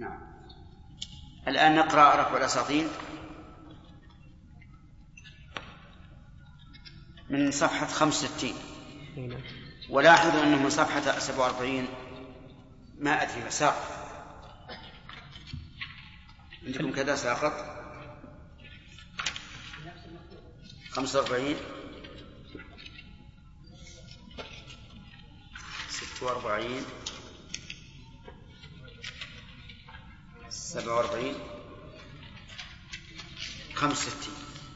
نعم. الآن نقرأ رفع الأساطين من صفحة 65. ولاحظوا أنه من صفحة 47 ما أدري ساقط عندكم كذا ساقط 45 46 47 65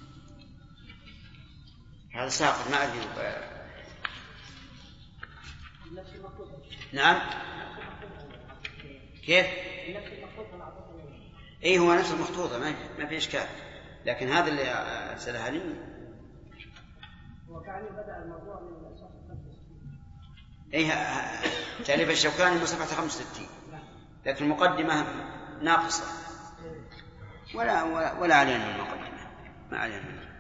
هذا ساقط ما أدري. نعم كيف؟ ايه هو نفس المخطوطة ما في إشكال، لكن هذا اللي أرسلها لي وكأنه بدأ الموضوع من صفحة 65. ايه تأليف الشوكاني من صفحة 65، لكن المقدمة ناقصة ولا علينا من المقدمة، ما علينا من المقدمة.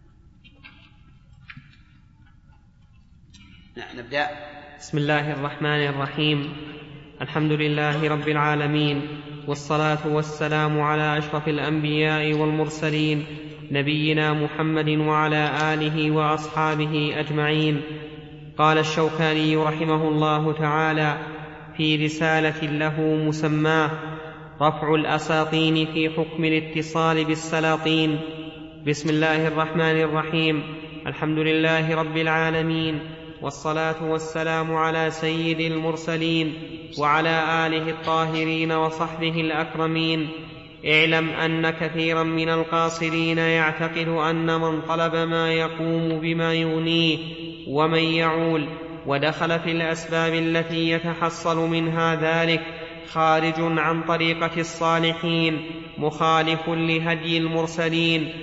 نبدأ. بسم الله الرحمن الرحيم. الحمد لله رب العالمين، والصلاة والسلام على أشرف الأنبياء والمرسلين نبينا محمد وعلى آله وأصحابه أجمعين. قال الشوكاني رحمه الله تعالى في رسالة له مسماه رفع الأساطين في حكم الاتصال بالسلاطين. بسم الله الرحمن الرحيم. الحمد لله رب العالمين، والصلاة والسلام على سيد المرسلين وعلى آله الطاهرين وصحبه الأكرمين. اعلم أن كثيرا من القاصرين يعتقد أن من طلب ما يقوم بما يغنيه ومن يعول ودخل في الأسباب التي يتحصل منها ذلك خارج عن طريقة الصالحين مخالف لهدي المرسلين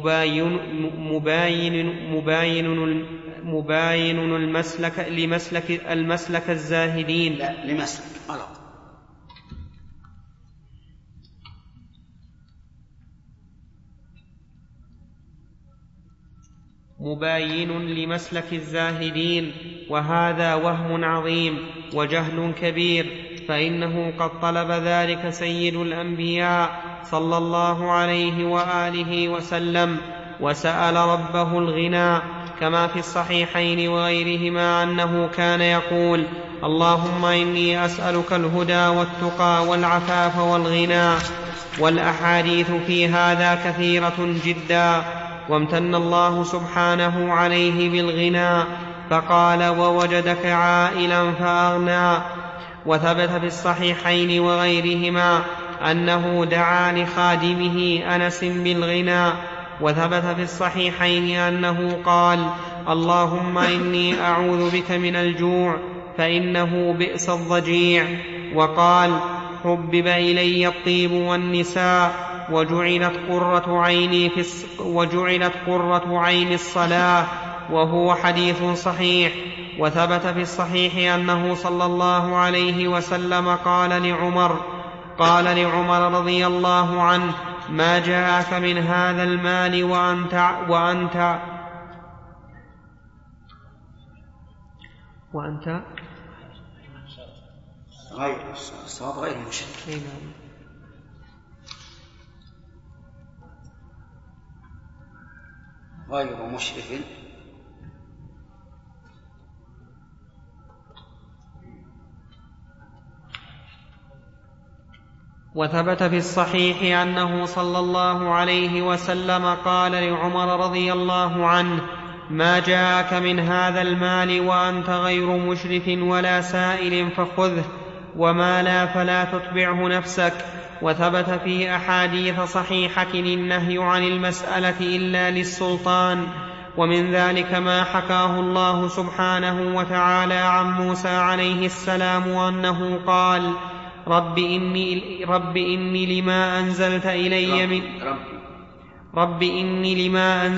مباين المسلك الزاهدين. لا لمسلك غلط. مباين لمسلك الزاهدين، وهذا وهم عظيم وجهل كبير، فإنه قد طلب ذلك سيد الأنبياء صلى الله عليه وآله وسلم وسأل ربه الغنى، كما في الصحيحين وغيرهما أنه كان يقول: اللهم إني أسألك الهدى والتقى والعفاف والغنى. والأحاديث في هذا كثيرة جدا. وامتن الله سبحانه عليه بالغنى فقال: ووجدك عائلا فأغنى. وثبت في الصحيحين وغيرهما أنه دعا لخادمه أنس بالغنى. وثبت في الصحيحين أنه قال: اللهم إني أعوذ بك من الجوع فإنه بئس الضجيع. وقال: حبب إلي الطيب والنساء وجعلت قرة عين الصلاة. وهو حديث صحيح. وثبت في الصحيح أنه صلى الله عليه وسلم قال لعمر رضي الله عنه: ما جاءك من هذا المال وأنت غير مشرك. غير مشرك. وثبت في الصحيح أنه صلى الله عليه وسلم قال لعمر رضي الله عنه: ما جاءك من هذا المال وأنت غير مشرف ولا سائل فخذه، وما لا فلا تتبعه نفسك. وثبت في أحاديث صحيحة النهي عن المسألة إلا للسلطان. ومن ذلك ما حكاه الله سبحانه وتعالى عن موسى عليه السلام أنه قال: رب إني لما أنزلت إلي من رب إني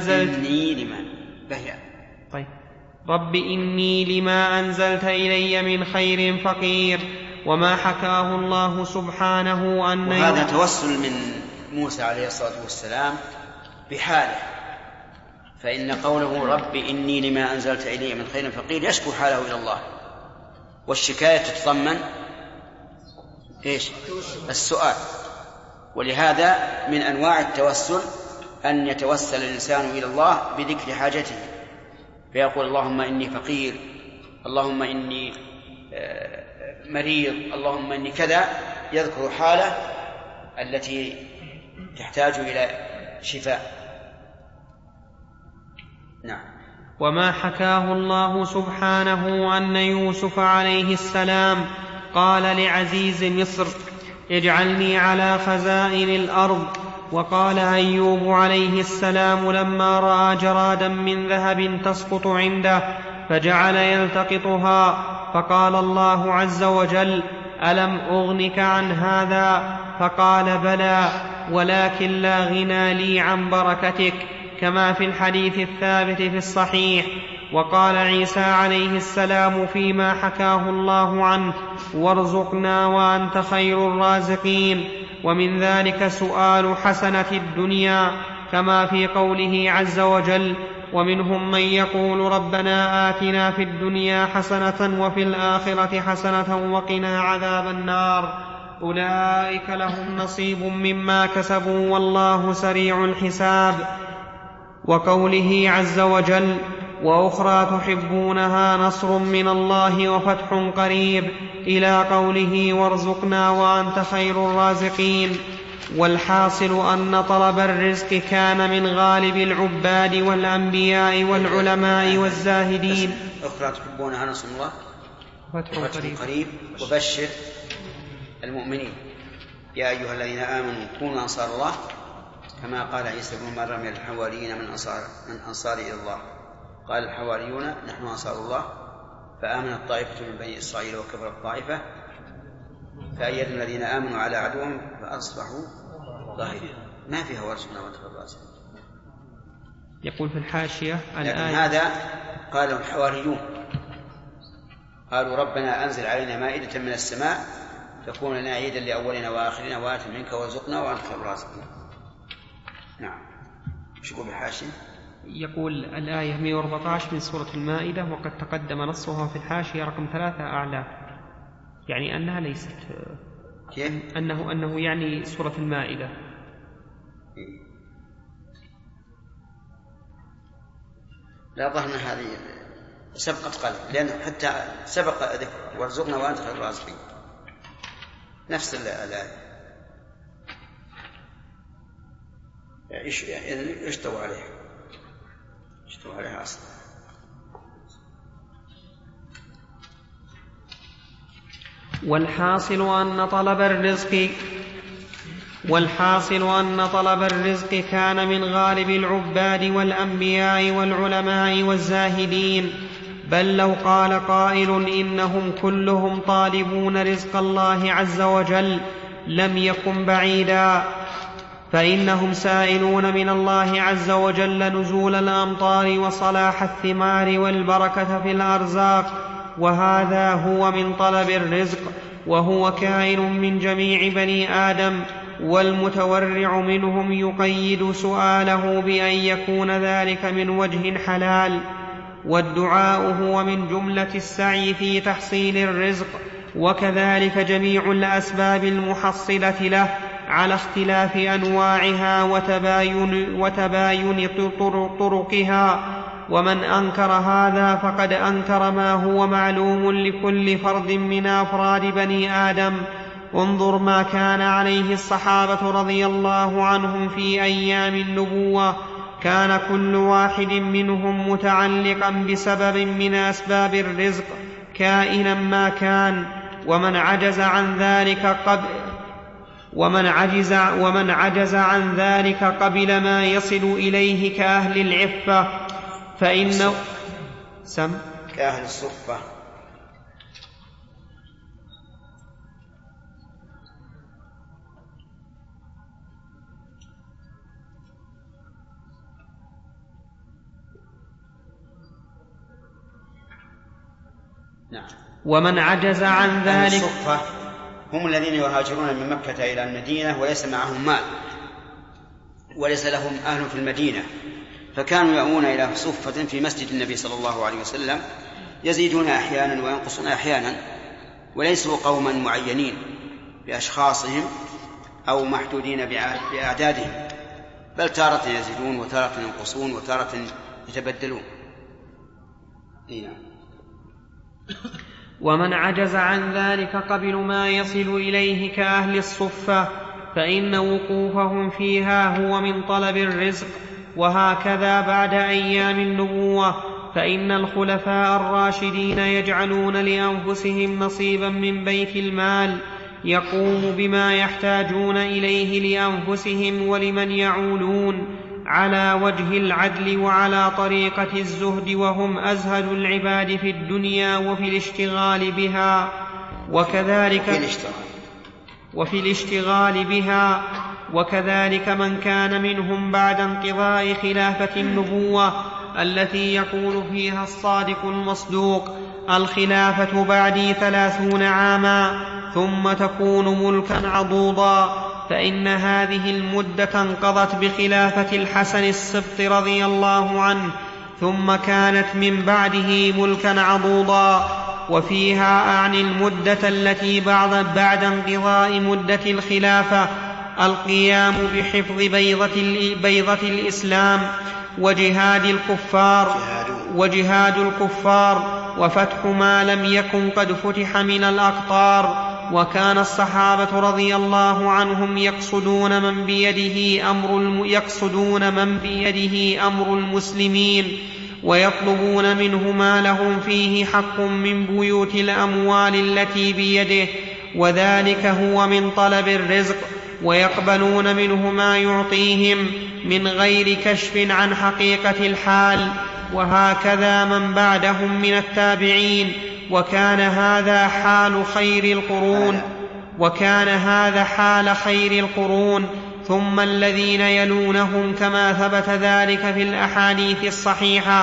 لما أنزلت إلي من خير فقير. وما حكاه الله سبحانه أن وهذا توسل من موسى عليه الصلاة والسلام بحاله، فإن قوله رب إني لما أنزلت إلي من خير فقير يشكو حاله إلى الله، والشكاية تتضمن إيش؟ السؤال. ولهذا من أنواع التوسل أن يتوسل الإنسان إلى الله بذكر حاجته، فيقول اللهم إني فقير، اللهم إني مريض، اللهم إني كذا، يذكر حاله التي تحتاج إلى شفاء. نعم. وما حكاه الله سبحانه أن يوسف عليه السلام قال لعزيز مصر اجعلني على خزائن الأرض، وقال أيوب عليه السلام لما رأى جرادا من ذهب تسقط عنده فجعل يلتقطها فقال الله عز وجل ألم أغنك عن هذا؟ فقال بلى ولكن لا غنى لي عن بركتك، كما في الحديث الثابت في الصحيح. وقال عيسى عليه السلام فيما حكاه الله عنه وارزقنا وأنت خير الرازقين. ومن ذلك سؤال حسنة الدنيا كما في قوله عز وجل ومنهم من يقول ربنا آتنا في الدنيا حسنة وفي الآخرة حسنة وقنا عذاب النار، أولئك لهم نصيب مما كسبوا والله سريع الحساب. وقوله عز وجل وأخرى تحبونها نصر من الله وفتح قريب إلى قوله وارزقنا وأنت خير الرازقين. والحاصل أن طلب الرزق كان من غالب العباد والأنبياء والعلماء والزاهدين. أخرى تحبونها نصر الله وفتح قريب وبشر المؤمنين يا أيها الذين آمنوا كونوا أنصار الله، كما قال عيسى بن مريم للحواريين من أنصار إلى الله، قال الحواريون نحن أنصار الله، فآمنت طائفة من بني إسرائيل وكفرت طائفة فأيدنا الذين آمنوا على عدوهم فأصبحوا ظاهرين. ما فيها ورسولنا وتفراسا. يقول في الحاشية الآية هذا قال الحواريون قالوا ربنا أنزل علينا مائدة من السماء تكون لنا عيدا لأولنا وآخرنا وآت منك وارزقنا وأنت خير الرازقين. نعم. ايش يقول الحاشية؟ يقول الآية 114 من سورة المائدة وقد تقدم نصها في الحاشية رقم 3 أعلى، يعني أنها ليست كيف؟ أنه يعني سورة المائدة. لا ظهر هذه سبقت قلب، لأنه حتى سبق ذكر وارزقنا وأنت خير الرازقين نفس الآية. اشتوى عليها أصلا. والحاصل أن طلب الرزق كان من غالب العباد والأنبياء والعلماء والزاهدين، بل لو قال قائل إنهم كلهم طالبون رزق الله عز وجل لم يكن بعيدا، فإنهم سائلون من الله عز وجل نزول الأمطار وصلاح الثمار والبركة في الأرزاق، وهذا هو من طلب الرزق، وهو كائن من جميع بني آدم، والمتورع منهم يقيد سؤاله بأن يكون ذلك من وجه حلال. والدعاء هو من جملة السعي في تحصيل الرزق، وكذلك جميع الأسباب المحصلة له على اختلاف أنواعها وتباين طرقها. ومن أنكر هذا فقد أنكر ما هو معلوم لكل فرد من أفراد بني آدم. انظر ما كان عليه الصحابة رضي الله عنهم في أيام النبوة، كان كل واحد منهم متعلقا بسبب من أسباب الرزق كائنا ما كان، ومن عجز عن ذلك قبل ما يصل إليه كأهل العفة فإنه كأهل الصفة. نعم. ومن عجز عن ذلك الصفة هم الذين يهاجرون من مكة إلى المدينة وليس معهم مال وليس لهم أهل في المدينة، فكانوا يأوون إلى صفة في مسجد النبي صلى الله عليه وسلم يزيدون أحيانا وينقصون أحيانا، وليسوا قوما معينين بأشخاصهم أو محدودين بأعدادهم، بل تارة يزيدون وتارة ينقصون وتارة يتبدلون. ومن عجز عن ذلك قبل ما يصل إليه كأهل الصفة فإن وقوفهم فيها هو من طلب الرزق. وهكذا بعد أيام النبوة فإن الخلفاء الراشدين يجعلون لأنفسهم نصيبا من بيت المال يقوم بما يحتاجون إليه لأنفسهم ولمن يعولون على وجه العدل وعلى طريقة الزهد، وهم أزهد العباد في الدنيا وفي الاشتغال بها، وكذلك من كان منهم بعد انقضاء خلافة النبوة التي يقول فيها الصادق المصدوق: الخلافة بعدي 30 عاما ثم تكون ملكا عضوضا. فإن هذه المدة انقضت بخلافة الحسن السبط رضي الله عنه، ثم كانت من بعده ملكا عضوضا. وفيها أعني المدة التي بعد انقضاء مدة الخلافة القيام بحفظ بيضة الإسلام وجهاد الكفار وفتح ما لم يكن قد فتح من الأقطار. وكان الصحابة رضي الله عنهم يقصدون من بيده أمر المسلمين ويطلبون منه ما لهم فيه حق من بيوت الأموال التي بيده، وذلك هو من طلب الرزق، ويقبلون منه ما يعطيهم من غير كشف عن حقيقة الحال. وهكذا من بعدهم من التابعين، وكان هذا حال خير القرون ثم الذين يلونهم، كما ثبت ذلك في الأحاديث الصحيحة.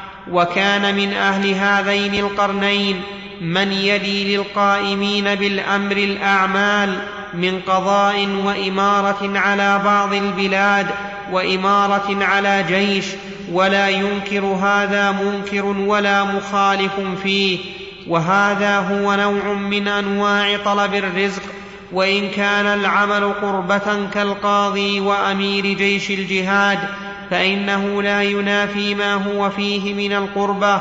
وكان من أهل هذين القرنين من يلي للقائمين بالأمر الأعمال من قضاء وإمارة على بعض البلاد وإمارة على جيش، ولا ينكر هذا منكر ولا مخالف فيه. وهذا هو نوع من أنواع طلب الرزق، وإن كان العمل قربة كالقاضي وأمير جيش الجهاد فإنه لا ينافي ما هو فيه من القربة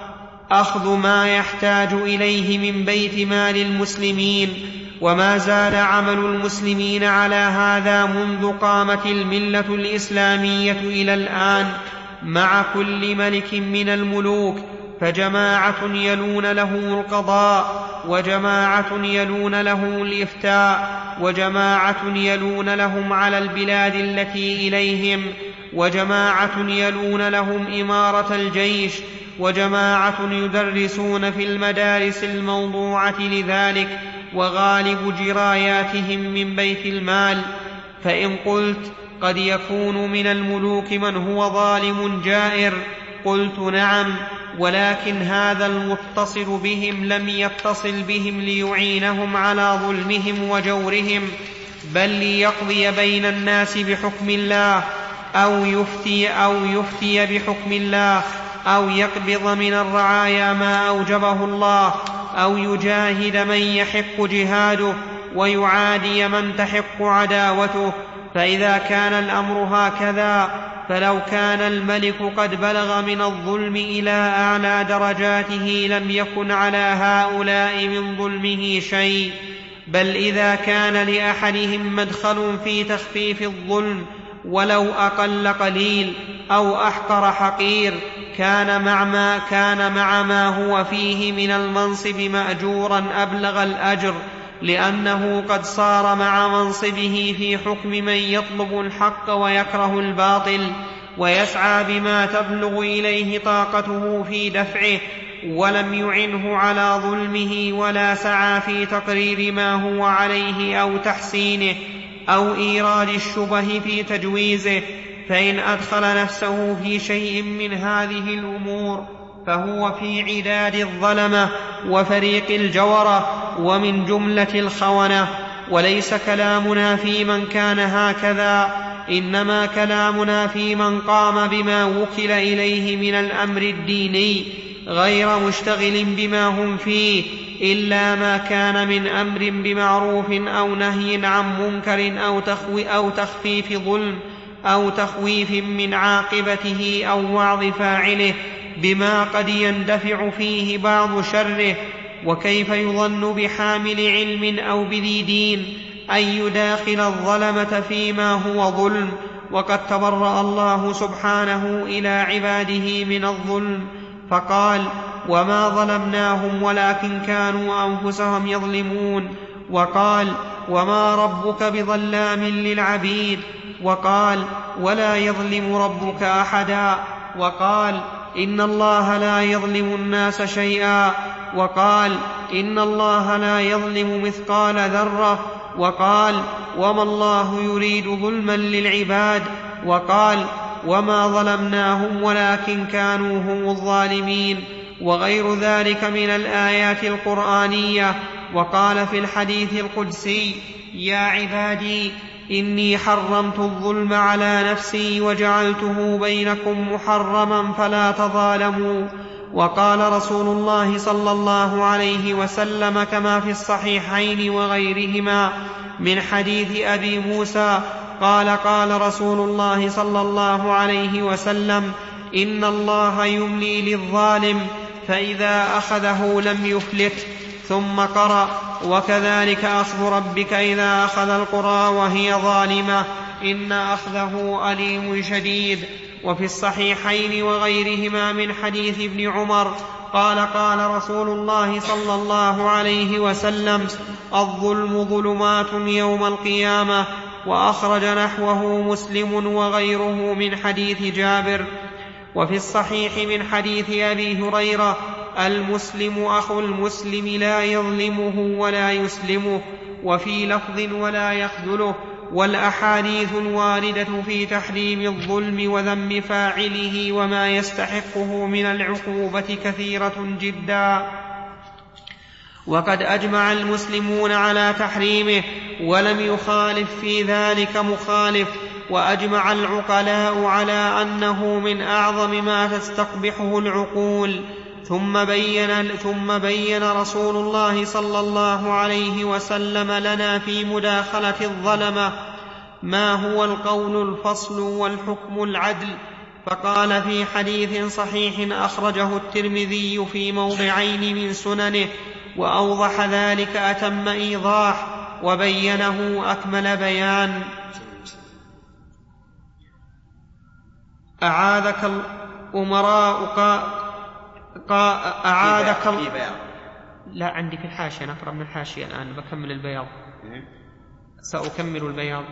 أخذ ما يحتاج إليه من بيت مال المسلمين. وما زال عمل المسلمين على هذا منذ قامت الملة الإسلامية إلى الآن، مع كل ملك من الملوك، فجماعة يلون له القضاء، وجماعة يلون له الإفتاء، وجماعة يلون لهم على البلاد التي إليهم، وجماعة يلون لهم إمارة الجيش، وجماعة يدرسون في المدارس الموضوعة لذلك، وغالب جراياتهم من بيت المال. فإن قلت قد يكون من الملوك من هو ظالم جائر، قلت نعم، ولكن هذا المتصل بهم لم يتصل بهم ليعينهم على ظلمهم وجورهم، بل ليقضي بين الناس بحكم الله، أو يفتي بحكم الله، أو يقبض من الرعايا ما أوجبه الله، أو يجاهد من يحق جهاده ويعادي من تحق عداوته. فإذا كان الأمر هكذا فلو كان الملك قد بلغ من الظلم إلى أعلى درجاته لم يكن على هؤلاء من ظلمه شيء، بل إذا كان لأحدهم مدخل في تخفيف الظلم ولو أقل قليل أو أحقر حقير كان مع ما هو فيه من المنصب مأجورا أبلغ الأجر، لأنه قد صار مع منصبه في حكم من يطلب الحق ويكره الباطل، ويسعى بما تبلغ إليه طاقته في دفعه، ولم يعنه على ظلمه، ولا سعى في تقرير ما هو عليه أو تحسينه أو إيراد الشبه في تجويزه. فإن أدخل نفسه في شيء من هذه الأمور فهو في عداد الظلمة وفريق الجورة ومن جملة الخونة. وليس كلامنا في من كان هكذا، إنما كلامنا في من قام بما وكل إليه من الأمر الديني، غير مشتغل بما هم فيه إلا ما كان من أمر بمعروف أو نهي عن منكر أو تخويف من عاقبته أو وعظ فاعله بما قد يندفع فيه بعض شره. وكيف يظن بحامل علم أو بذي دين أن يداخل الظلمة فيما هو ظلم، وقد تبرأ الله سبحانه إلى عباده من الظلم فقال: وما ظلمناهم ولكن كانوا أنفسهم يظلمون. وقال: وما ربك بظلام للعبيد. وقال: ولا يظلم ربك أحدا. وقال: إن الله لا يظلم الناس شيئا. وقال: إن الله لا يظلم مثقال ذرة. وقال: وما الله يريد ظلما للعباد. وقال: وما ظلمناهم ولكن كانوا هم الظالمين، وغير ذلك من الآيات القرآنية. وقال في الحديث القدسي: يا عبادي إني حرمت الظلم على نفسي وجعلته بينكم محرما فلا تظالموا. وقال رسول الله صلى الله عليه وسلم كما في الصحيحين وغيرهما من حديث أبي موسى قال: قال رسول الله صلى الله عليه وسلم: إن الله يملي للظالم فإذا أخذه لم يفلت. ثم قرأ: وكذلك أخذ ربك إذا أخذ القرى وهي ظالمة إن أخذه أليم شديد. وفي الصحيحين وغيرهما من حديث ابن عمر قال: قال رسول الله صلى الله عليه وسلم: الظلم ظلمات يوم القيامة. وأخرج نحوه مسلم وغيره من حديث جابر. وفي الصحيح من حديث أبي هريرة: المسلم أخو المسلم لا يظلمه ولا يسلمه. وفي لفظ: ولا يخذله. والأحاديث الواردة في تحريم الظلم وذم فاعله وما يستحقه من العقوبة كثيرة جدا، وقد أجمع المسلمون على تحريمه ولم يخالف في ذلك مخالف. وأجمع العقلاء على أنه من أعظم ما تستقبحه العقول. ثم بين رسول الله صلى الله عليه وسلم لنا في مداخلة الظلمة ما هو القول الفصل والحكم العدل. فقال في حديث صحيح أخرجه الترمذي في موضعين من سننه، وأوضح ذلك أتم إيضاح وبينه أكمل بيان: أعاذك الأمراء أعاذك لا عندي في الحاشية، نقرأ من الحاشية الآن بكمل البياض، سأكمل البياض.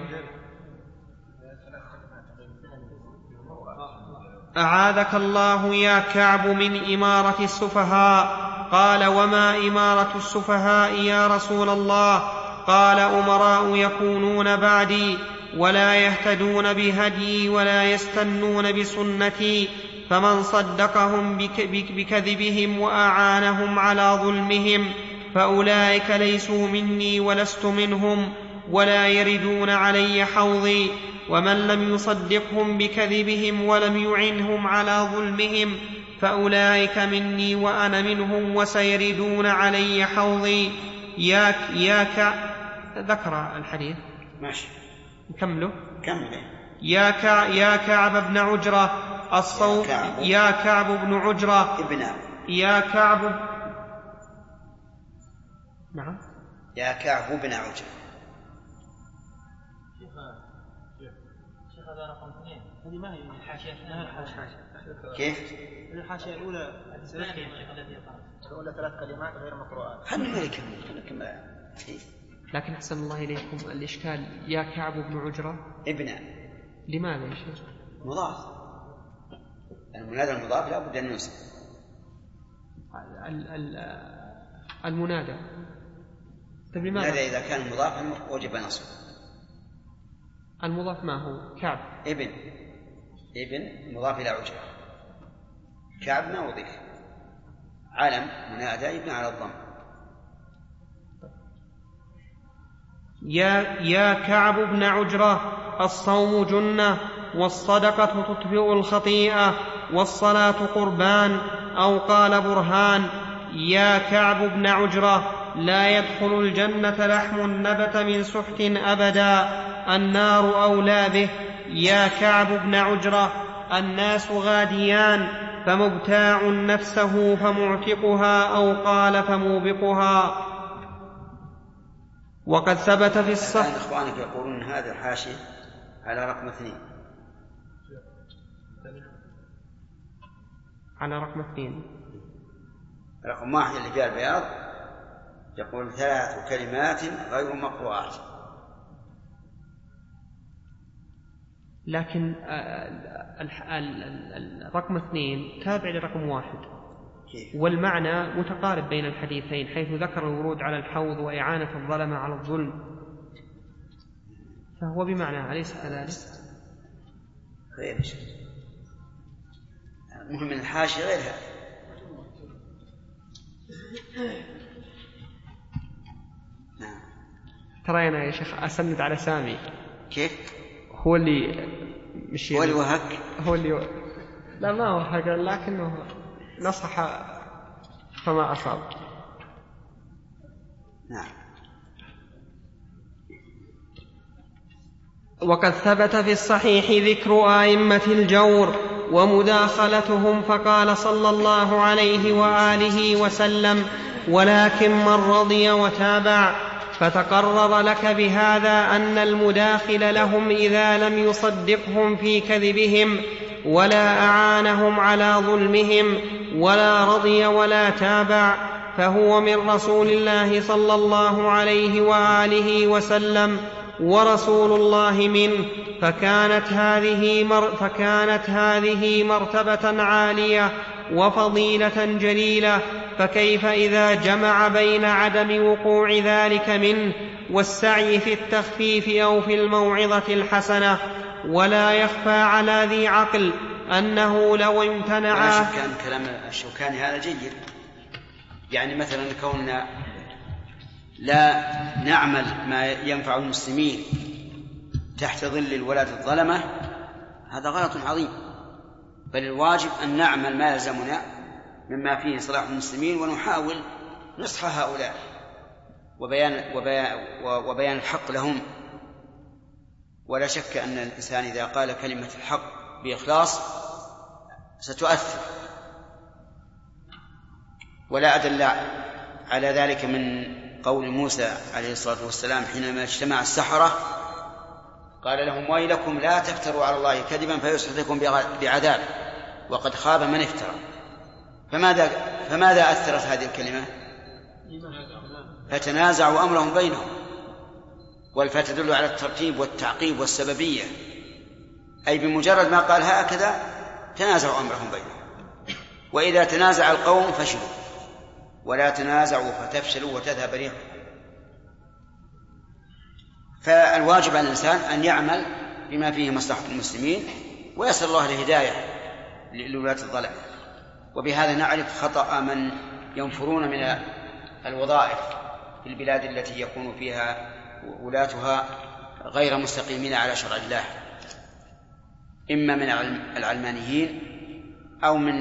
أعاذك الله يا كعب من إمارة السفهاء. قال: وما إمارة السفهاء يا رسول الله؟ قال: أمراء يكونون بعدي ولا يهتدون بهدي ولا يستنون بسنتي، فمن صدقهم بكذبهم وأعانهم على ظلمهم فأولئك ليسوا مني ولست منهم ولا يردون علي حوضي، ومن لم يصدقهم بكذبهم ولم يعنهم على ظلمهم فأولئك مني وأنا منهم وسيردون علي حوضي. ذكر الحديث ماشي نكمله. يا كعب بن عجرة الصوت يا كعب بن عجرة يا كعب نعم يا كعب بن عجرة. شيخ هذا رقم 2، هذه ما هي الحاشية. كيف؟ الحاشية الأولى الثانية التي قرأت 3 كلمات غير مقروءات. خلينا نكمل. لكن أحسن الله إليكم الإشكال يا كعب بن عجرة ابن، لماذا يا شيخ؟ مضاف، المنادى المضاف لا بد أن ينصب. المنادى طيب لماذا؟ المنادى إذا كان مضافا وجب نصب. المضاف ما هو؟ كعب ابن مضاف إلى عجرة، كعب ما وضيف، علم منادى يبنى على الضم. يا كعب بن عجرة الصوم جنة والصدقة تطفئ الخطيئة والصلاة قربان أو قال برهان: يا كعب بن عجرة، لا يدخل الجنة لحم نبت من سحت أبدا، النار أولى به. يا كعب بن عجرة، الناس غاديان، فمبتاع نفسه فمعتقها، أو قال فموبقها. وقد ثبت في الصحيح. الآن إخوانك يقولون هذا حاشية على رقم 2. على رقم 2. رقم 1 اللي فيها البياض يقول 3 كلمات غير مقروءات. لكن رقم 2 تابع لرقم 1، والمعنى متقارب بين الحديثين، حيث ذكر الورود على الحوض وإعانة الظلمة على الظلم، فهو بمعنى، أليس كذلك؟ غير شيء، المهم من الحاشية غير هذا. ترى أنا يا شيخ أسند على سامي. كيف؟ هو اللي مشي، هو اللي وهك، هو اللي لا ما وهك، لكنه نصح فما أصاب. نعم. وقد ثبت في الصحيح ذكر أئمة الجور ومداخلتهم، فقال صلى الله عليه وآله وسلم: ولكن من رضي وتابع. فتقرر لك بهذا أن المداخل لهم إذا لم يصدقهم في كذبهم ولا أعانهم على ظلمهم ولا رضي ولا تابع، فهو من رسول الله صلى الله عليه وآله وسلم ورسول الله منه، فكانت هذه مرتبة عالية وفضيلة جليلة، فكيف إذا جمع بين عدم وقوع ذلك منه والسعي في التخفيف أو في الموعظة الحسنة؟ ولا يخفى على ذي عقل أنه لو امتنع. لا شك أن كلام الشوكاني هذا جيد، يعني مثلا كوننا لا نعمل ما ينفع المسلمين تحت ظل الولاة الظلمة هذا غلط عظيم، بل الواجب أن نعمل ما يلزمنا مما فيه صلاح المسلمين، ونحاول نصح هؤلاء وبيان الحق لهم. ولا شك أن الإنسان إذا قال كلمة الحق بإخلاص ستؤثر، ولا أدل على ذلك من قول موسى عليه الصلاة والسلام حينما اجتمع السحرة قال لهم: ويلكم لا تفتروا على الله كذبا فيسحتكم بعذاب وقد خاب من افترى. فماذا أثرت هذه الكلمة؟ فتنازعوا أمرهم بينهم، والفاء تدل على الترتيب والتعقيب والسببية، أي بمجرد ما قال هكذا تنازعوا أمرهم بينهم. وإذا تنازع القوم فشلوا، ولا تنازعوا فتفشلوا وتذهب ريحكم. فالواجب على الإنسان أن يعمل بما فيه مصلحة المسلمين، ويسأل الله الهداية لولاة الظلم. وبهذا نعرف خطأ من ينفرون من الوظائف في البلاد التي يكون فيها ولاتها غير مستقيمين على شرع الله، إما من العلمانيين أو من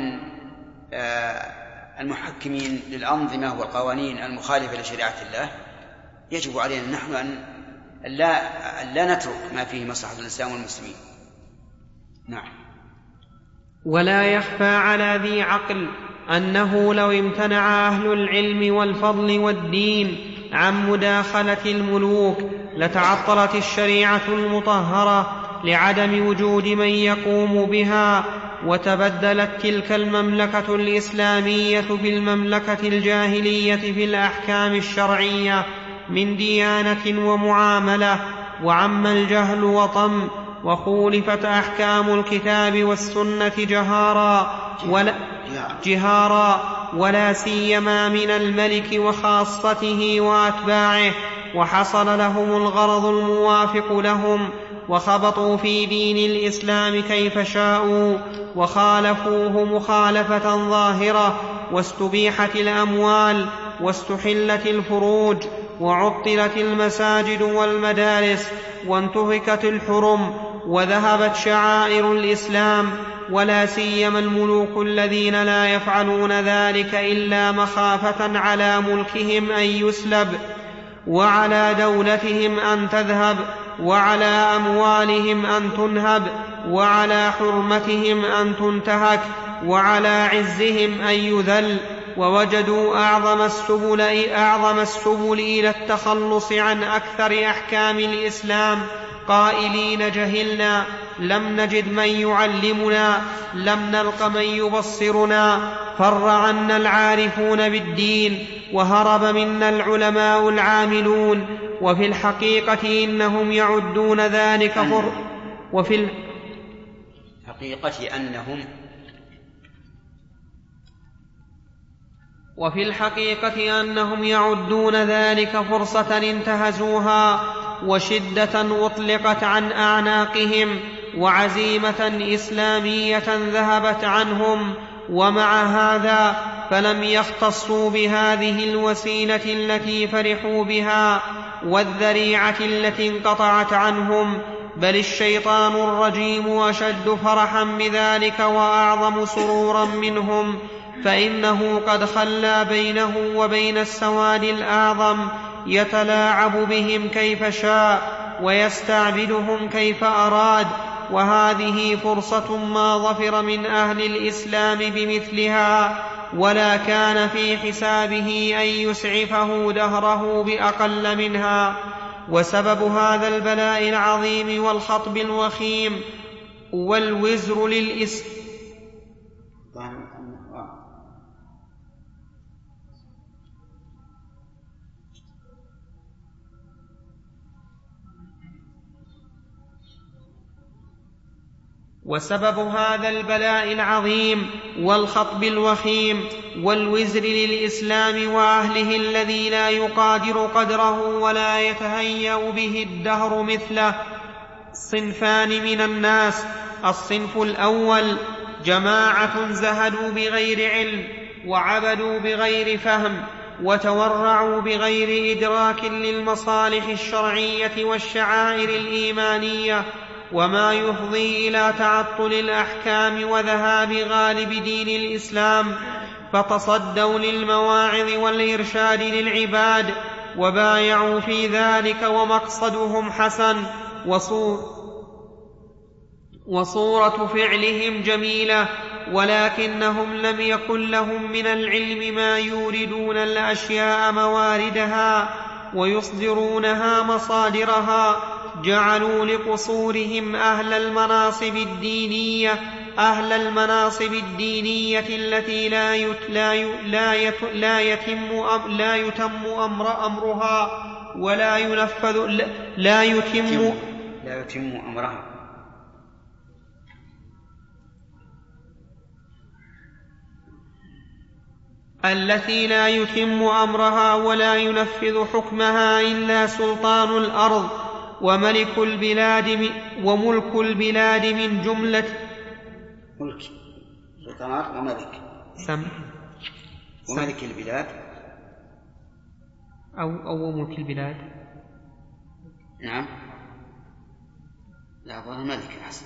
المحكمين للأنظمة والقوانين المخالفة لشريعة الله. يجب علينا نحن أن لا نترك ما فيه مصلحة الإسلام والمسلمين. نعم. ولا يخفى على ذي عقل أنه لو امتنع أهل العلم والفضل والدين عن مداخلة الملوك لتعطلت الشريعة المطهرة لعدم وجود من يقوم بها، وتبدلت تلك المملكة الإسلامية بالمملكة الجاهلية في الأحكام الشرعية من ديانة ومعاملة، وعم الجهل وطم، وخولفت أحكام الكتاب والسنة جهارا ولا سيما من الملك وخاصته وأتباعه، وحصل لهم الغرض الموافق لهم، وخبطوا في دين الإسلام كيف شاءوا وخالفوه مخالفة ظاهرة، واستبيحت الأموال واستحلت الفروج وعطلت المساجد والمدارس وانتهكت الحرم وذهبت شعائر الإسلام ولا سيما الملوك الذين لا يفعلون ذلك إلا مخافة على ملكهم أن يسلب، وعلى دولتهم أن تذهب، وعلى أموالهم أن تنهب، وعلى حرمتهم أن تنتهك، وعلى عزهم أن يذل. ووجدوا أعظم السبل إلى التخلص عن أكثر أحكام الإسلام قائلين: جهلنا، لم نجد من يعلمنا، لم نلق من يبصرنا، فر عنا العارفون بالدين، وهرب منا العلماء العاملون. وفي الحقيقة إنهم يعدون ذلك وفي الحقيقة أنهم يعدون ذلك فرصة انتهزوها، وشدة أطلقت عن أعناقهم، وعزيمة إسلامية ذهبت عنهم. ومع هذا فلم يختصوا بهذه الوسيلة التي فرحوا بها والذريعة التي انقطعت عنهم، بل الشيطان الرجيم أشد فرحا بذلك وأعظم سرورا منهم، فإنه قد خلى بينه وبين السواد الأعظم يتلاعب بهم كيف شاء ويستعبدهم كيف أراد. وهذه فرصة ما ظفر من أهل الإسلام بمثلها، ولا كان في حسابه أن يسعفه دهره بأقل منها. وسبب هذا البلاء العظيم والخطب الوخيم والوزر وسبب هذا البلاء العظيم والخطب الوخيم والوزر للإسلام وأهله الذي لا يقادر قدره ولا يتهيأ به الدهر مثله صنفان من الناس: الصنف الأول جماعة زهدوا بغير علم، وعبدوا بغير فهم، وتورعوا بغير إدراك للمصالح الشرعية والشعائر الإيمانية، وما يفضي إلى تعطل الأحكام وذهاب غالب دين الإسلام، فتصدوا للمواعظ والإرشاد للعباد وبايعوا في ذلك، ومقصدهم حسن، وصورة فعلهم جميلة، ولكنهم لم يكن لهم من العلم ما يوردون الأشياء مواردها ويصدرونها مصادرها. جعلوا لقصورهم أهل المناصب الدينية التي لا يتم أمرها ولا ينفذ لا يتم أمرها التي لا يتم أمرها ولا ينفذ حكمها إلا سلطان الأرض وملك البلاد من جملة ملك سلطان وملك وملك البلاد أو ملك البلاد. نعم، لا ظهر الملك أحسن.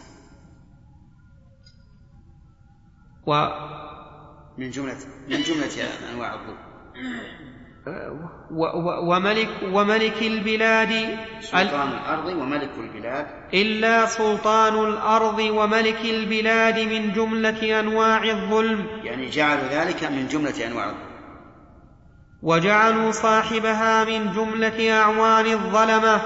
من جملة أنواع الظلم. وملك البلاد سلطان الأرض وملك البلاد إلا سلطان الأرض وملك البلاد من جملة أنواع الظلم، يعني جعلوا ذلك من جملة أنواع الظلم، وجعلوا صاحبها من جملة أعوان الظلمة.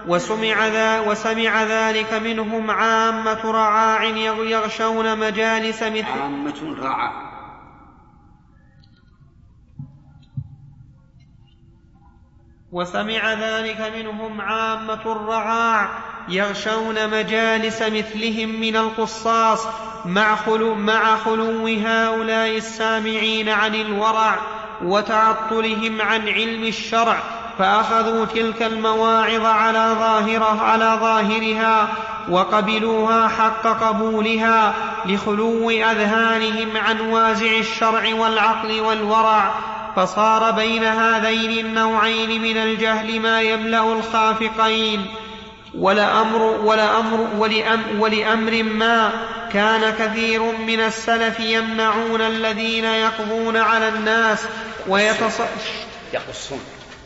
وسمع ذلك منهم عامة رعاع يغشون مجالس وسمع ذلك منهم عامة الرعاع يغشون مجالس مثلهم من القصاص مع خلو هؤلاء السامعين عن الورع وتعطلهم عن علم الشرع، فأخذوا تلك المواعظ على ظاهرها وقبلوها حق قبولها لخلو أذهانهم عن وازع الشرع والعقل والورع. فصار بين هذين النوعين من الجهل ما يملأ الخافقين، ولأمر ما كان كثير من السلف يمنعون الذين يقضون على الناس يقصون.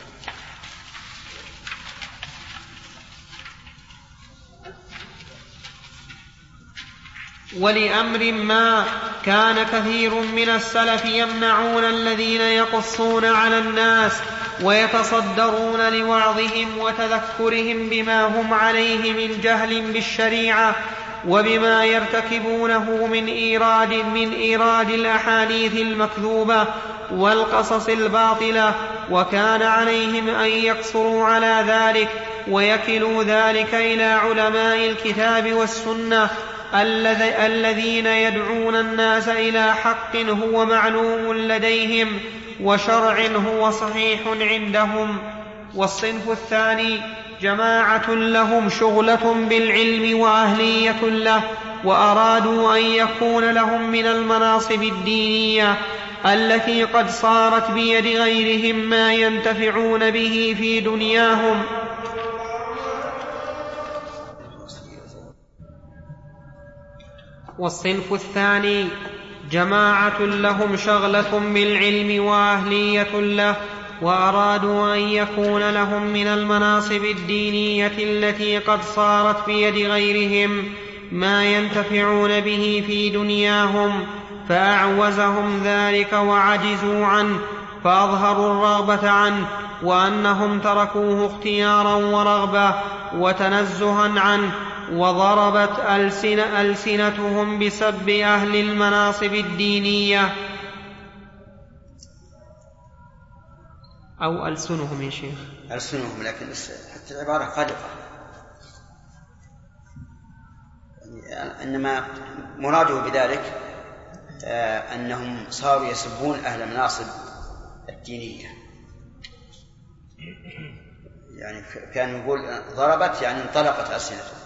ولأمر ما كان كثير من السلف يمنعون الذين يقصون على الناس ويتصدرون لوعظهم وتذكرهم بما هم عليه من جهل بالشريعة وبما يرتكبونه من إيراد الأحاديث المكذوبة والقصص الباطلة، وكان عليهم أن يقصروا على ذلك ويكلوا ذلك إلى علماء الكتاب والسنة الذين يدعون الناس إلى حق هو معلوم لديهم وشرع هو صحيح عندهم. والصنف الثاني جماعة لهم شغلة بالعلم وأهلية له، وأرادوا أن يكون لهم من المناصب الدينية التي قد صارت بيد غيرهم ما ينتفعون به في دنياهم. والصنف الثاني جماعة لهم شغلة بالعلم وأهلية له، وأرادوا أن يكون لهم من المناصب الدينية التي قد صارت بيد غيرهم ما ينتفعون به في دنياهم، فأعوزهم ذلك وعجزوا عنه، فأظهروا الرغبة عنه، وأنهم تركوه اختيارا ورغبة وتنزها عنه، وضربت ألسنتهم بسب أهل المناصب الدينية أو ألسنهم يا شيخ ألسنهم، لكن حتى العبارة خالقة، إنما مراده بذلك أنهم صاروا يسبون أهل المناصب الدينية، يعني كان يقول ضربت يعني انطلقت ألسنتهم.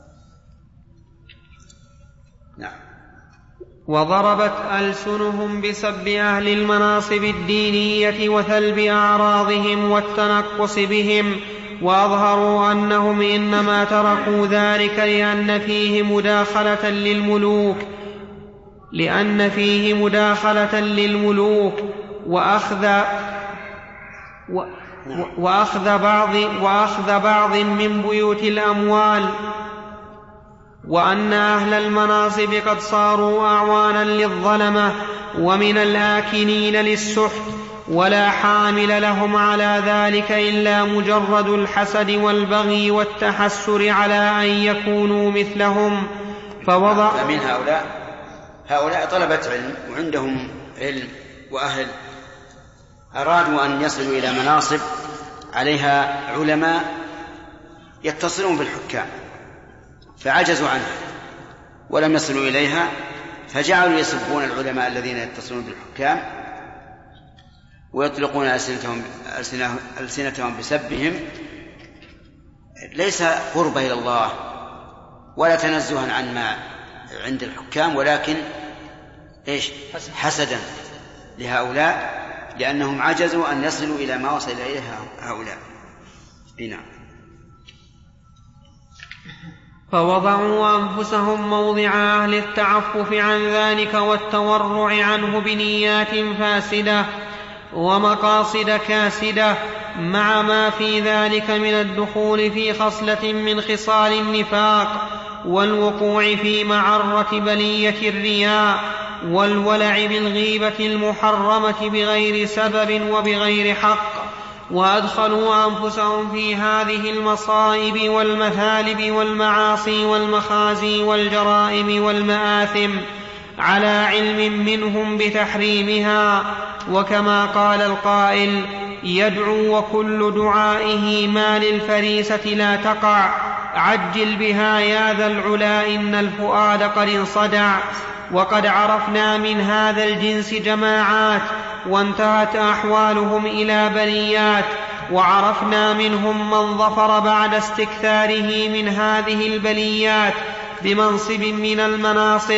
نعم. وضربت ألسنهم بسب أهل المناصب الدينية وثلب أعراضهم والتنقص بهم، وأظهروا أنهم إنما تركوا ذلك لأن فيه مداخلة للملوك وأخذ بعض من بيوت الأموال، وأن أهل المناصب قد صاروا أعوانا للظلمة ومن الآكلين للسحت، ولا حامل لهم على ذلك إلا مجرد الحسد والبغي والتحسر على أن يكونوا مثلهم. فمن هؤلاء طلبة علم وعندهم علم وأهل، أرادوا أن يصلوا إلى مناصب عليها علماء يتصلون بالحكام، فعجزوا عنها ولم يصلوا إليها، فجعلوا يسبون العلماء الذين يتصلون بالحكام ويطلقون ألسنتهم بسبهم، ليس قربا إلى الله ولا تنزها عن ما عند الحكام، ولكن حسدا لهؤلاء لأنهم عجزوا أن يصلوا إلى ما وصل إليه هؤلاء. نعم. فوضعوا أنفسهم موضع أهل التعفف عن ذلك والتورع عنه بنيات فاسدة ومقاصد كاسدة، مع ما في ذلك من الدخول في خصلة من خصال النفاق والوقوع في معرة بلية الرياء والولع بالغيبة المحرمة بغير سبب وبغير حق، وأدخلوا أنفسهم في هذه المصائب والمثالب والمعاصي والمخازي والجرائم والمآثم على علم منهم بتحريمها. وكما قال القائل: يدعو وكل دعائه ما للفريسة لا تقع، عجل بها يا ذا العلا إن الفؤاد قد انصدع. وقد عرفنا من هذا الجنس جماعات وانتهت أحوالهم إلى بليات، وعرفنا منهم من ظفر بعد استكثاره من هذه البليات بمنصب من المناصب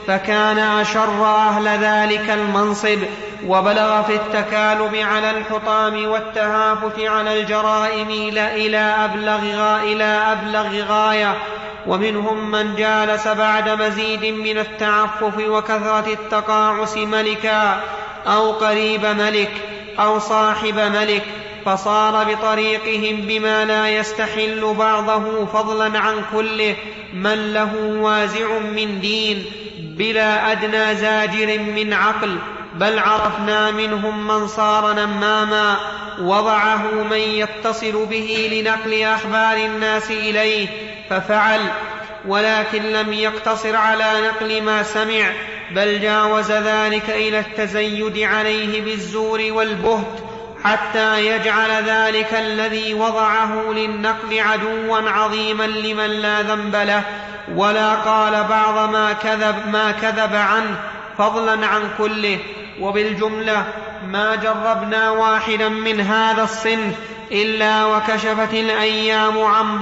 فكان أشر أهل ذلك المنصب، وبلغ في التكالب على الحطام والتهافت على الجرائم إلى أبلغ غاية. ومنهم من جالس بعد مزيد من التعفف وكثرة التقاعس ملكا أو قريب ملك أو صاحب ملك، فصار بطريقهم بما لا يستحل بعضه فضلا عن كله من له وازع من دين بلا أدنى زاجر من عقل. بل عرفنا منهم من صار نماما وضعه من يتصل به لنقل أخبار الناس إليه ففعل، ولكن لم يقتصر على نقل ما سمع، بل جاوز ذلك إلى التزيد عليه بالزور والبهت، حتى يجعل ذلك الذي وضعه للنقل عدوا عظيما لمن لا ذنب له ولا قال بعض ما كذب عنه فضلا عن كله. وبالجملة ما جربنا واحدا من هذا الصنف إلا وكشفت الأيام عن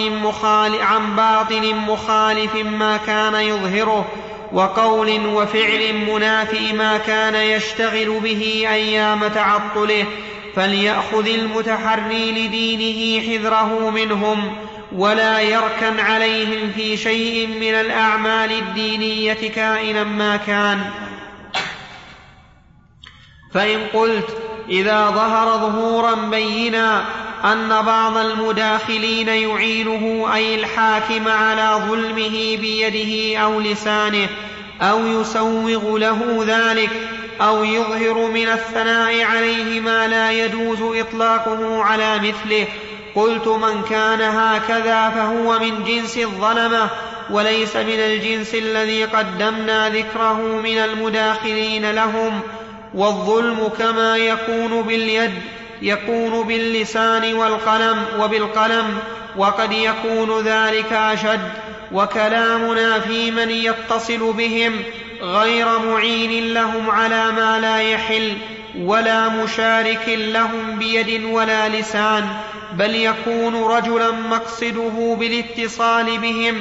باطن مخالف ما كان يظهره، وقول وفعل منافي ما كان يشتغل به أيام تعطله. فليأخذ المتحري لدينه حذره منهم، ولا يركن عليهم في شيء من الأعمال الدينية كائنا ما كان. فإن قلت إذا ظهر ظهورا بينا أن بعض المداخلين يعينه أي الحاكم على ظلمه بيده أو لسانه أو يسوغ له ذلك أو يظهر من الثناء عليه ما لا يجوز إطلاقه على مثله، قلت من كان هكذا فهو من جنس الظلمة وليس من الجنس الذي قدمنا ذكره من المداخلين لهم. والظلم كما يكون باليد يكون باللسان وبالقلم، وقد يكون ذلك أشد. وكلامنا في من يتصل بهم غير معين لهم على ما لا يحل ولا مشارك لهم بيد ولا لسان، بل يكون رجلا مقصده بالاتصال بهم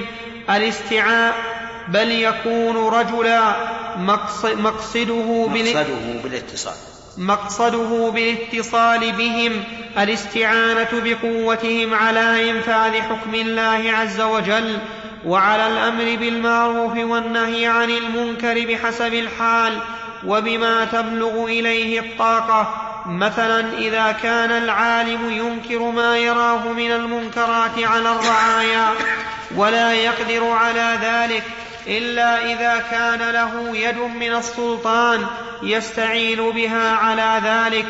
مقصده بالاتصال بهم الاستعانة بقوتهم على إنفاذ حكم الله عز وجل، وعلى الأمر بالمعروف والنهي عن المنكر بحسب الحال وبما تبلغ إليه الطاقة. مثلا إذا كان العالم ينكر ما يراه من المنكرات على الرعايا ولا يقدر على ذلك إلا إذا كان له يد من السلطان يستعين بها على ذلك،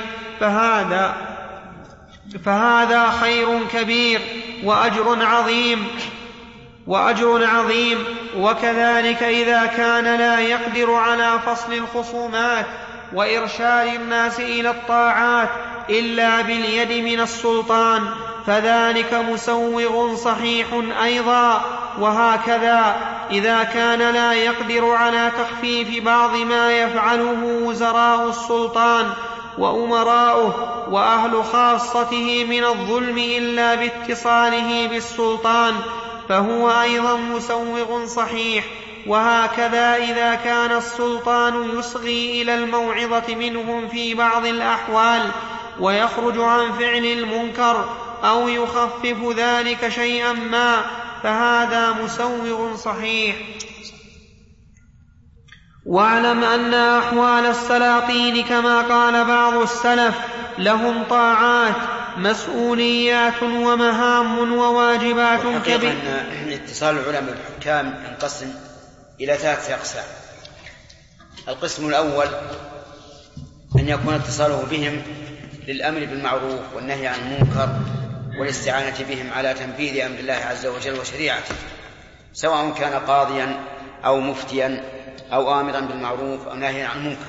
فهذا خير كبير وأجر عظيم. وكذلك إذا كان لا يقدر على فصل الخصومات وإرشاد الناس إلى الطاعات إلا باليد من السلطان فذلك مسوغ صحيح أيضا. وهكذا إذا كان لا يقدر على تخفيف بعض ما يفعله وزراء السلطان وأمراؤه وأهل خاصته من الظلم إلا باتصاله بالسلطان فهو أيضا مسوغ صحيح. وهكذا إذا كان السلطان يصغي إلى الموعظة منهم في بعض الأحوال ويخرج عن فعل المنكر أو يخفف ذلك شيئا ما فهذا مسوغ صحيح. واعلم أن أحوال السلاطين كما قال بعض السلف لهم طاعات مسؤوليات ومهام وواجبات كبيرة. أن اتصال العلماء بالحكام ينقسم إلى 3 أقسام. القسم الأول أن يكون اتصاله بهم للأمر بالمعروف والنهي عن المنكر والاستعانة بهم على تنفيذ أمر الله عز وجل وشريعته، سواء كان قاضيا أو مفتيا أو آمرا بالمعروف أو ناهيا عن المنكر.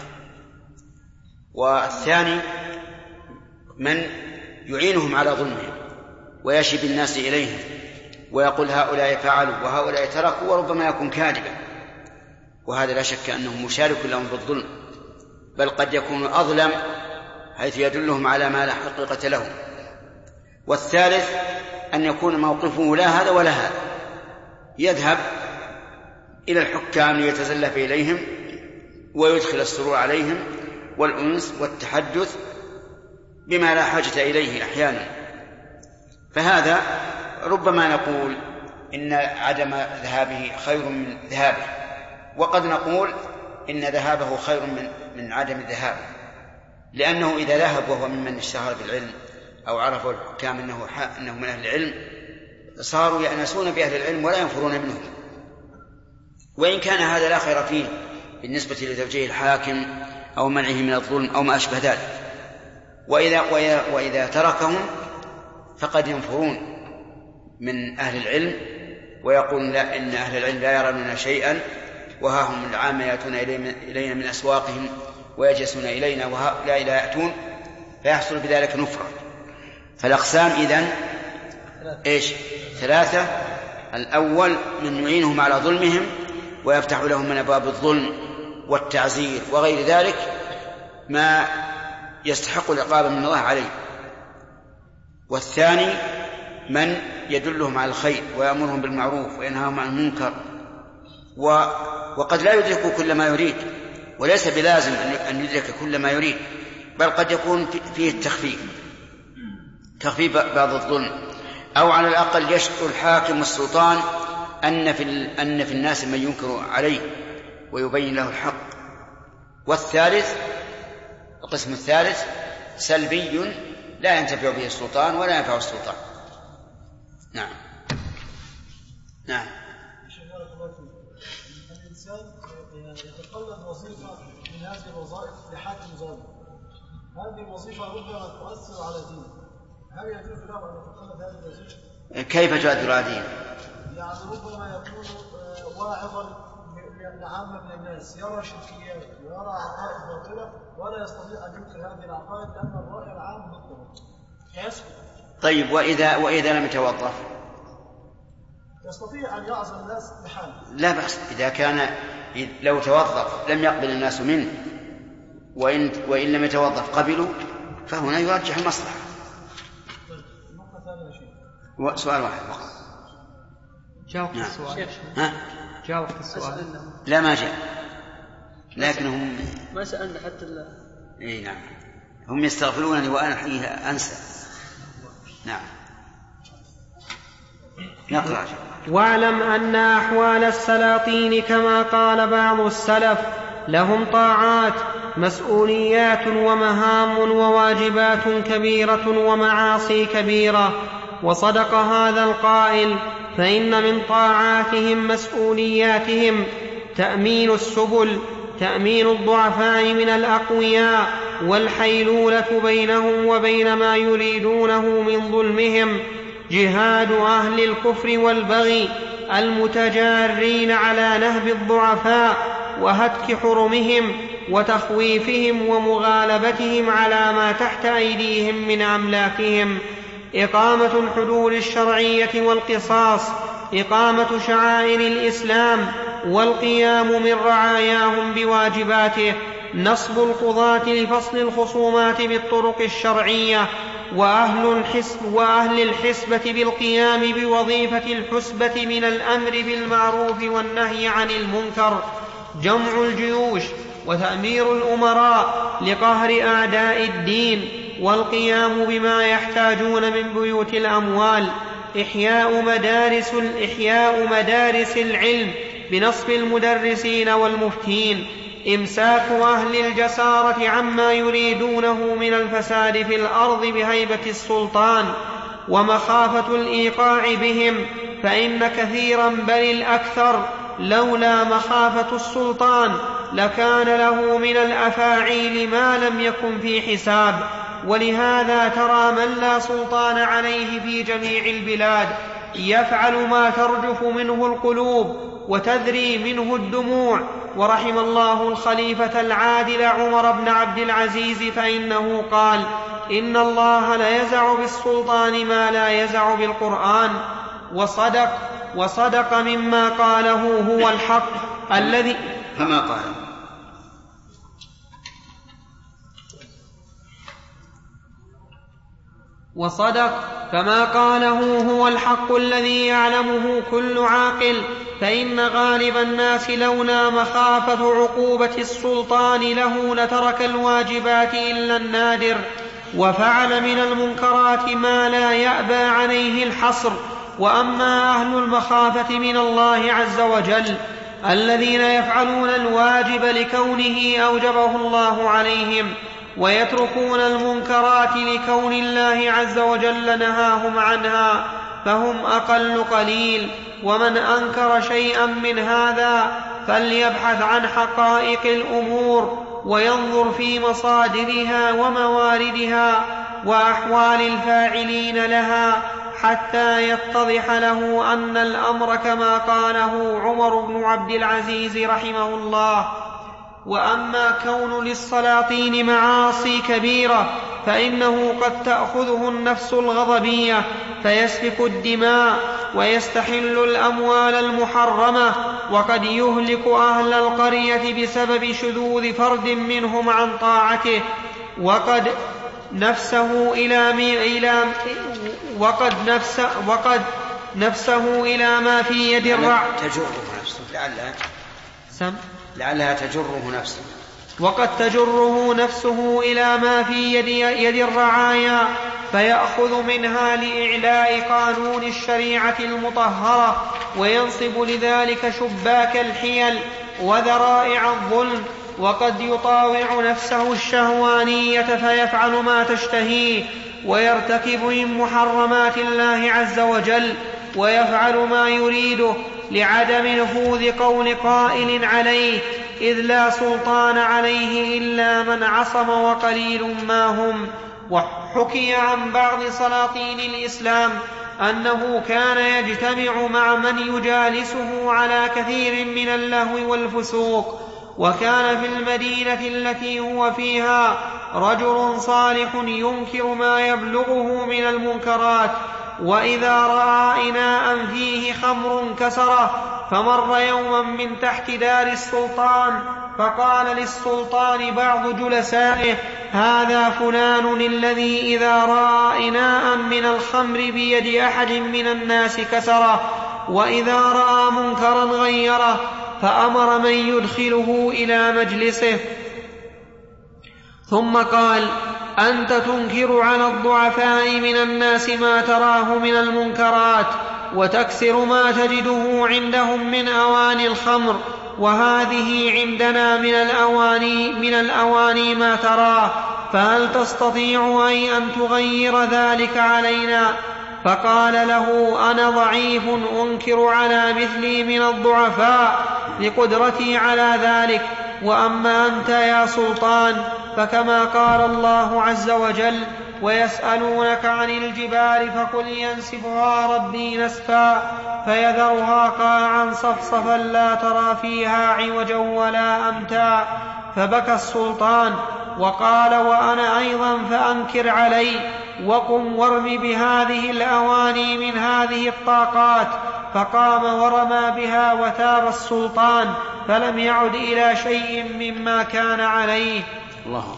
والثاني من يعينهم على ظلمهم ويشي بالناس إليهم ويقول هؤلاء فعلوا وهؤلاء تركوا، وربما يكون كاذبا، وهذا لا شك أنه مشارك لهم بالظلم، بل قد يكون أظلم حيث يدلهم على ما لا حقيقة له. والثالث أن يكون موقفه لا هذا ولا هذا، يذهب إلى الحكام ليتزلف إليهم ويدخل السرور عليهم والأنس والتحدث بما لا حاجة إليه أحيانا. فهذا ربما نقول إن عدم ذهابه خير من ذهابه، وقد نقول إن ذهابه خير من عدم الذهاب، لأنه إذا ذهب وهو ممن اشتهر بالعلم أو عرفوا الحكام أنه من أهل العلم صاروا يأنسون بأهل العلم ولا ينفرون منهم، وإن كان هذا لا خير فيه بالنسبة لتوجيه الحاكم أو منعه من الظلم أو ما أشبه ذلك. وإذا تركهم فقد ينفرون من أهل العلم ويقولون لا، إن أهل العلم لا يرون شيئا، وها هم العامة يأتون إلينا من أسواقهم ويجلسون إلينا وهؤلاء لا يأتون، فيحصل بذلك نفرة. فالأقسام إذن إيش؟ 3. الأول من يعينهم على ظلمهم ويفتح لهم من أبواب الظلم والتعزير وغير ذلك ما يستحق العقاب من الله عليه. والثاني من يدلهم على الخير ويأمرهم بالمعروف وينهاهم عن المنكر، وقد لا يدرك كل ما يريد، وليس بلازم أن يدرك كل ما يريد، بل قد يكون فيه تخفيف بعض الظلم، أو على الأقل يشعر الحاكم والسلطان أن في الناس من ينكر عليه ويبين له الحق. والثالث، القسم الثالث سلبي لا ينتفع به السلطان ولا ينفع السلطان. نعم. الإنسان يتقلد وظيفة من هذه الوظائف لحاكم ظالم، هذه الوظيفة ربما تؤثر على دينه، هل يجوز له أن يتقلد هذه الوظيفة؟ كيف تؤثر على دينه؟ يعني ربما يكون واعظا لعامة من الناس، يرى شركيات ويرى عقائد باطلة ولا يستطيع أن ينكر هذه العقائد لأن الرأي العام ضده فيسكت. طيب وإذا لم يتوظف يستطيع أن يعظم الناس بحاله؟ لا بأس، إذا كان لو توظف لم يقبل الناس منه، وإن لم يتوظف قبلوا، فهنا يرجح المصلحة. النقطة الثانية شيء. سؤال واحد فقط. جاء وقت السؤال. جاء وقت السؤال. لا ما جاء، لكنهم ما سألنا حتى إيه نعم، هم يستغفرونني وأنا حقيقة أنسى. نعم نقرأ. واعلم أن أحوال السلاطين كما قال بعض السلف لهم طاعات مسؤوليات ومهام وواجبات كبيرة ومعاصي كبيرة، وصدق هذا القائل، فإن من طاعاتهم مسؤولياتهم تأمين السبل، تأمين الضعفاء من الأقوياء، والحيلولة بينهم وبين ما يريدونه من ظلمهم، جهاد أهل الكفر والبغي المتجارين على نهب الضعفاء وهتك حرمهم وتخويفهم ومغالبتهم على ما تحت أيديهم من أملاكهم، إقامة الحدود الشرعية والقصاص، إقامة شعائر الإسلام والقيام من رعاياهم بواجباته، نصب القضاة لفصل الخصومات بالطرق الشرعية، وأهل الحسبة بالقيام بوظيفة الحسبة من الأمر بالمعروف والنهي عن المنكر، جمع الجيوش وتأمير الأمراء لقهر أعداء الدين، والقيام بما يحتاجون من بيوت الأموال، إحياء مدارس العلم بنصب المدرسين والمفتين، إمساك أهل الجسارة عما يريدونه من الفساد في الأرض بهيبة السلطان ومخافة الإيقاع بهم، فإن كثيرا بل الأكثر لولا مخافة السلطان لكان له من الأفاعيل ما لم يكن في حساب. ولهذا ترى من لا سلطان عليه في جميع البلاد يفعل ما ترجف منه القلوب وتذري منه الدموع. ورحم الله الخليفة العادل عمر بن عبد العزيز، فإنه قال: إن الله لا يزع بالسلطان ما لا يزع بالقرآن. وصدق مما قاله هو الحق الذي كما قال. وصدق، فما قاله هو الحق الذي يعلمه كل عاقل، فإن غالب الناس لولا مخافة عقوبة السلطان له لترك الواجبات إلا النادر، وفعل من المنكرات ما لا يأبى عليه الحصر. وأما أهل المخافة من الله عز وجل الذين يفعلون الواجب لكونه أوجبه الله عليهم، ويتركون المنكرات لكون الله عز وجل نهاهم عنها، فهم أقل قليل. ومن أنكر شيئا من هذا فليبحث عن حقائق الأمور وينظر في مصادرها ومواردها وأحوال الفاعلين لها، حتى يتضح له أن الأمر كما قاله عمر بن عبد العزيز رحمه الله. وأما كون للسلاطين معاصي كبيرة فإنه قد تأخذه النفس الغضبية فيسفك الدماء ويستحل الأموال المحرمة، وقد يهلك أهل القرية بسبب شذوذ فرد منهم عن طاعته، وقد نفسه إلى ما في يد الرعايا، لعلها تجره نفسه، وقد تجره نفسه إلى ما في يد الرعايا، فيأخذ منها لإعلاء قانون الشريعة المطهرة، وينصب لذلك شباك الحيل وذرائع الظلم، وقد يطاوع نفسه الشهوانية فيفعل ما تشتهيه، ويرتكب من محرمات الله عز وجل، ويفعل ما يريده لعدم نفوذ قول قائل عليه، إذ لا سلطان عليه إلا من عصم وقليل ما هم. وحكي عن بعض سلاطين الإسلام أنه كان يجتمع مع من يجالسه على كثير من اللهو والفسوق، وكان في المدينة التي هو فيها رجل صالح ينكر ما يبلغه من المنكرات، وإذا رأى إناء فيه خمر كسره، فمر يوما من تحت دار السلطان فقال للسلطان بعض جلسائه: هذا فلان الذي إذا رأى إناء من الخمر بيد أحد من الناس كسره، وإذا رأى منكرا غيره، فأمر من يدخله إلى مجلسه، ثم قال: أنت تنكر على الضعفاء من الناس ما تراه من المنكرات، وتكسر ما تجده عندهم من أواني الخمر، وهذه عندنا من الأواني ما تراه، فهل تستطيع أن تغير ذلك علينا؟ فقال له: أنا ضعيف أنكر على مثلي من الضعفاء لقدرتي على ذلك، وأما أنت يا سلطان فكما قال الله عز وجل: ويسألونك عن الجبال فقل ينسفها ربي نسفا فيذرها قاعا صفصفا لا ترى فيها عوجا ولا أمتا. فبكى السلطان وقال: وأنا أيضا فأنكر علي، وقم وارم بهذه الأواني من هذه الطاقات. فقام ورمى بها وتاب السلطان فلم يعد إلى شيء مما كان عليه. الله.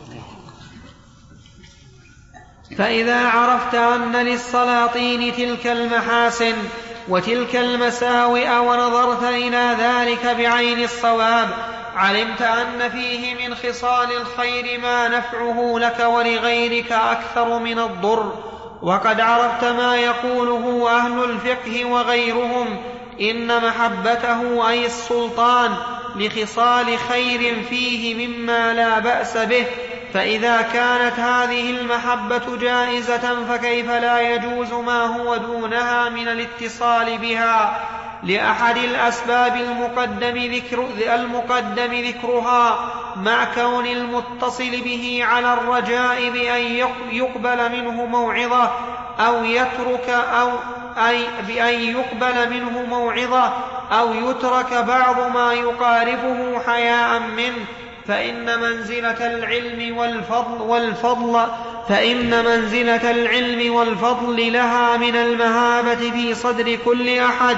فإذا عرفت أن للسلاطين تلك المحاسن وتلك المساوئ ونظرت إلى ذلك بعين الصواب، علمت أن فيه من خصال الخير ما نفعه لك ولغيرك أكثر من الضر. وقد عرفت ما يقوله أهل الفقه وغيرهم: إن محبته أي السلطان لخصال خير فيه مما لا بأس به، فإذا كانت هذه المحبة جائزة فكيف لا يجوز ما هو دونها من الاتصال بها لأحد الأسباب المقدم ذكرها، مع كون المتصل به على الرجاء بأن يقبل منه موعظة أو يترك بعض ما يقاربه حياء منه، فإن منزلة العلم والفضل لها من المهابة في صدر كل أحد،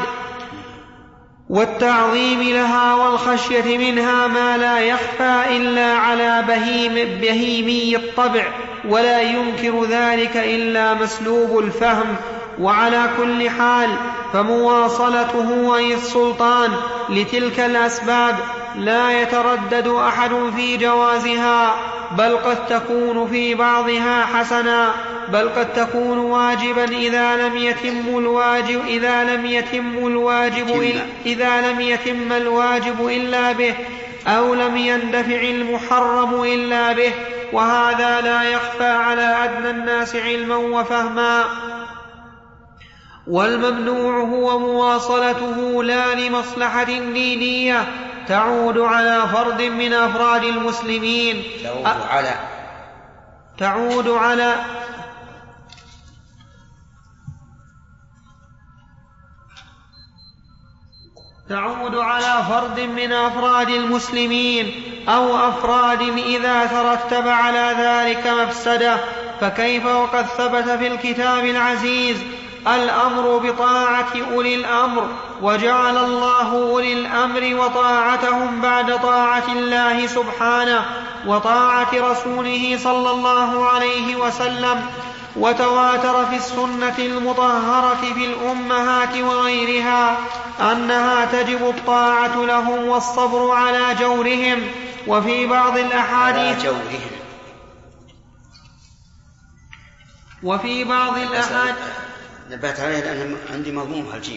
والتعظيم لها والخشية منها ما لا يخفى إلا على بهيمي الطبع. ولا ينكر ذلك إلا مسلوب الفهم. وعلى كل حال فمواصلته أي السلطان لتلك الأسباب لا يتردد أحد في جوازها، بل قد تكون في بعضها حسنا، بل قد تكون واجبا إذا لم يتم الواجب إلا به، أو لم يندفع المحرم إلا به، وهذا لا يخفى على أدنى الناس علما وفهما. والممنوع هو مواصلته لا لمصلحة دينية تعود على فرد من أفراد المسلمين، تعود على فرد من أفراد المسلمين أو أفراد إذا ترتب على ذلك مفسدة، فكيف وقد ثبت في الكتاب العزيز الأمر بطاعة أولي الأمر، وجعل الله أولي الأمر وطاعتهم بعد طاعة الله سبحانه وطاعة رسوله صلى الله عليه وسلم. وتواتر في السنة المطهرة في الأمهات وغيرها أنها تجب الطاعة لهم والصبر على جورهم. وفي بعض الأحاديث نبهت عليه لأن عندي مضموم هالجيم.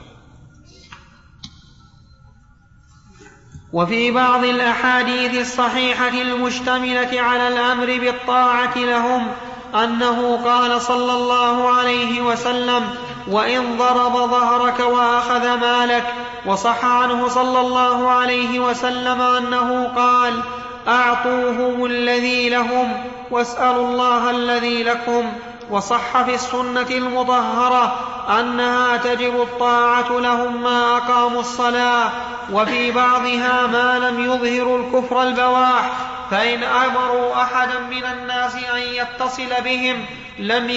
وفي بعض الأحاديث الصحيحة المشتملة على الأمر بالطاعة لهم أنه قال صلى الله عليه وسلم: وإن ضرب ظهرك وأخذ مالك. وصح عنه صلى الله عليه وسلم أنه قال: أعطوهم الذي لهم واسألوا الله الذي لكم. وصح في السنة المطهرة أنها تجب الطاعة لهم ما أقاموا الصلاة، وفي بعضها ما لم يظهروا الكفر البواح، فإن أمروا أحدا من الناس أن يتصل بهم لم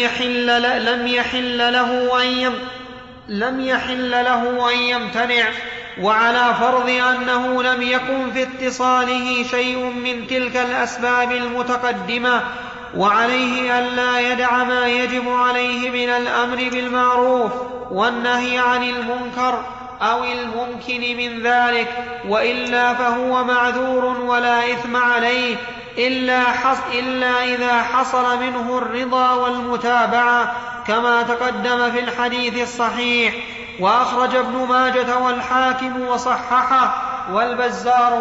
يحل له أن يمتنع، وعلى فرض أنه لم يكن في اتصاله شيء من تلك الأسباب المتقدمة، وعليه ألا يدع ما يجب عليه من الأمر بالمعروف والنهي عن المنكر أو الممكن من ذلك، وإلا فهو معذور ولا إثم عليه إلا إذا حصل منه الرضا والمتابعة كما تقدم في الحديث الصحيح. وأخرج ابن ماجة والحاكم وصححه والبزار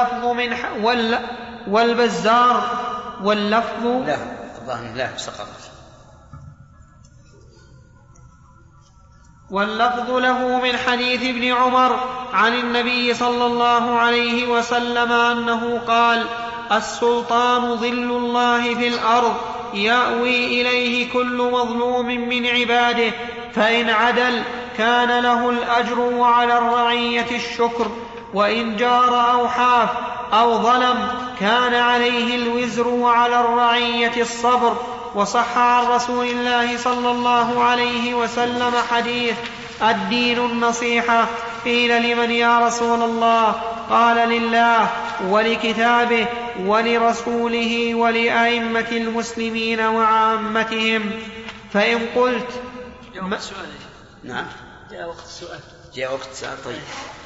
واللفظ له من حديث ابن عمر عن النبي صلى الله عليه وسلم أنه قال: السلطان ظل الله في الأرض يأوي إليه كل مظلوم من عباده، فإن عدل كان له الأجر وعلى الرعية الشكر، وإن جار أو حاف أو ظلم كان عليه الوزر وعلى الرعية الصبر. وصح عن رسول الله صلى الله عليه وسلم حديث: الدين النصيحة. قيل: لمن يا رسول الله؟ قال: لله ولكتابه ولرسوله ولأئمة المسلمين وعامتهم. فإن قلت نعم جاء وقت السؤال. طيب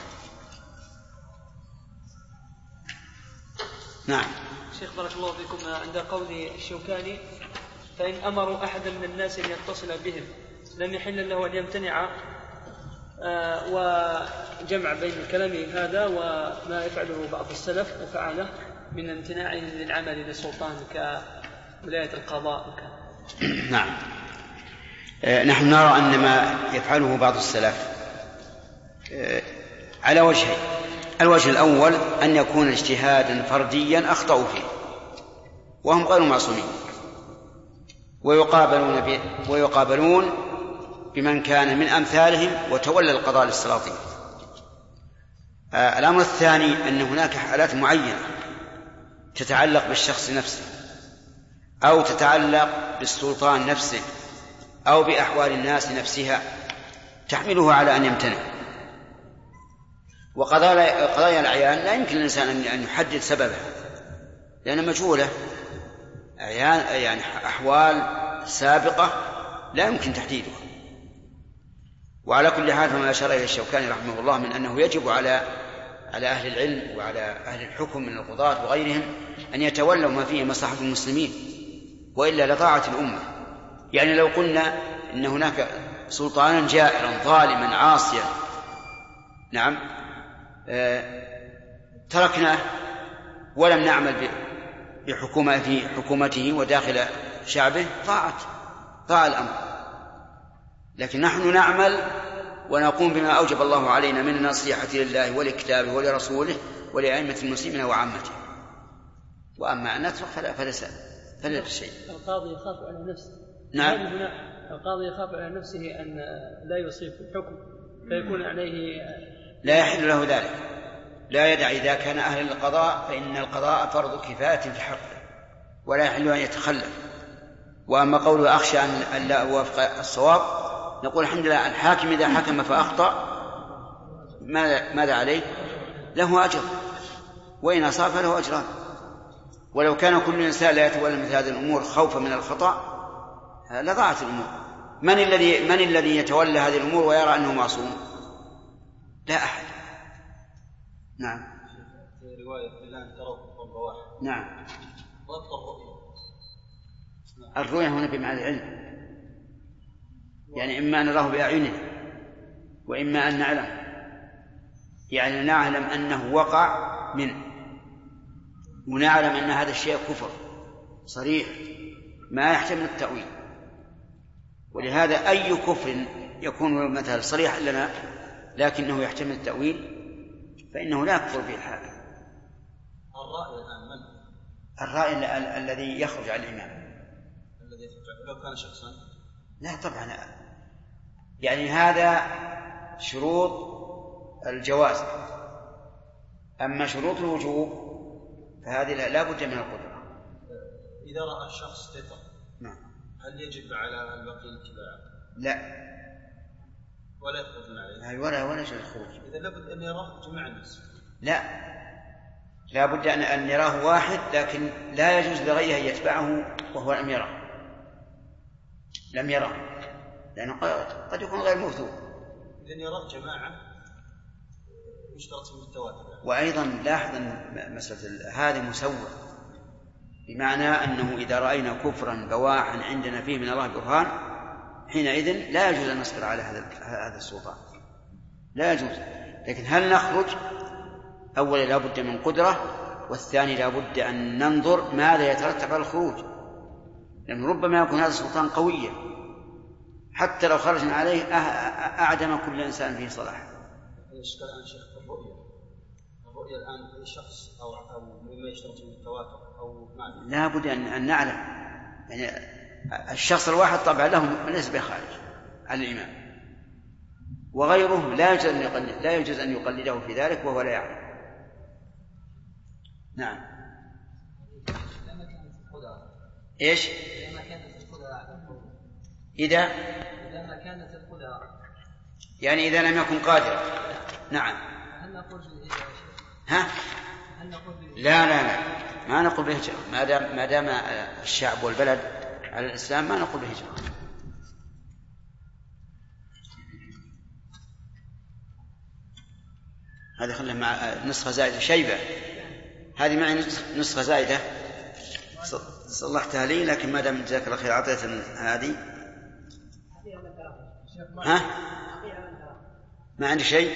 نعم. شيخ بارك الله فيكم، عند قول الشوكاني: فإن أمروا أحدا من الناس أن يتصل بهم لم يحل له أن يمتنع، وجمع بين كلامه هذا وما يفعله بعض السلف وفعله من امتناعهم للعمل للسلطان كولاية القضاء. نعم. نحن نرى أن ما يفعله بعض السلف على وجهين: الوجه الأول أن يكون اجتهادا فرديا أخطأوا فيه وهم غير معصومين، ويقابلون بمن كان من أمثالهم وتولى القضاء للسلاطين. الأمر الثاني أن هناك حالات معينة تتعلق بالشخص نفسه أو تتعلق بالسلطان نفسه أو بأحوال الناس نفسها تحمله على أن يمتنع. وقضايا الأعيان لا يمكن الإنسان أن يحدد سببها لأنها مجهولة. يعني أحوال سابقة لا يمكن تحديدها. وعلى كل حال فما أشار إلى الشوكاني رحمه الله من أنه يجب على أهل العلم وعلى أهل الحكم من القضاة وغيرهم أن يتولوا ما فيه مصلحة المسلمين، وإلا لضاعت الأمة. يعني لو قلنا إن هناك سلطانا جائرا ظالما عاصيا، نعم، تركناه ولم نعمل بحكومته وداخل شعبه، ضاع الأمر. لكن نحن نعمل ونقوم بما أوجب الله علينا من النصيحة لله ولكتابه ولرسوله ولأئمة المسلمين وعامته. وأما أن نترك فلا شيء. القاضي يخاف على نفسه. نعم. القاضي يخاف على نفسه أن لا يصيب في الحكم فيكون عليه، لا يحل له ذلك، لا يدع. إذا كان أهل القضاء فإن القضاء فرض كفاية في حقه ولا يحل أن يتخلف. وأما قوله أخشى أن لا أوافق الصواب، نقول الحمد لله الحاكم إذا حكم فأخطأ ماذا عليه؟ له أجر، وإن أصاب له أجران. ولو كان كل إنسان لا يتولى مثل هذه الأمور خوفا من الخطأ لضاعت الأمور. من الذي يتولى هذه الأمور ويرى أنه معصوم؟ لا أحد. نعم. رواية الآن تروا قرب واحد. نعم. الرؤية. الرؤية هنا بمعنى العلم، يعني إما أن نراه بأعيننا وإما أن نعلم، يعني نعلم أنه وقع منه ونعلم أن هذا الشيء كفر صريح ما يحتمل التأويل. ولهذا أي كفر يكون مثلا صريحا لنا لكنه يحتمل التأويل فإنه لا يكفر به الحاكم. الرأي الآن من؟ الرأي الذي يخرج على الإمام. الذي يخرج لو كان شخصا؟ لا طبعا، يعني هذا شروط الجواز. أما شروط الوجوب فهذه لا بد من القدرة. إذا رأى الشخص تتر، نعم، هل يجب على البقي الاتباع؟ لا، ولا يخرج عليه؟ ولا شيء الخروج. إذا لابد أن يراه جميع الناس؟ لا بد أن يراه واحد، لكن لا يجوز لغيره أن يتبعه وهو لم يره لأنه قد يكون غير موثوق. إذن يراه جماعة يشترط في التواتر. وأيضا لاحظ أن مسألة هذه مسوى، بمعنى أنه إذا رأينا كفرا بواحا عندنا فيه من الله برهان حينئذ لا يجوز أن نصبر على هذا السلطان، لا يجوز. لكن هل نخرج؟ أولا لا بد من قدرة، والثاني لا بد أن ننظر ماذا يترتب على الخروج، لأن ربما يكون هذا السلطان قويا حتى لو خرجنا عليه أعدم كل إنسان فيه صلاح. الإشكال الآن شيخ الرؤية الآن شخص أو مما يشترط في التواتر أو معنى. لا بد أن نعلم، يعني الشخص الواحد طبعا له نسبة خارج على الإمام، وغيره لا يجوز أن يقلده في ذلك وهو لا يعلم. نعم. إيش؟ إذا ما كانت القدرة، يعني إذا لم يكن قادرا. نعم. هل نقول لا ما نقول بهجرة، ما دام الشعب والبلد على الإسلام ما نقول بهجرة. هذا خلنا مع نسخة زائدة شيبة، هذه معي نسخة زائدة صلحتها لي، لكن ما دام جزاك الله خير عطيتني هذه. ما عندي شيء.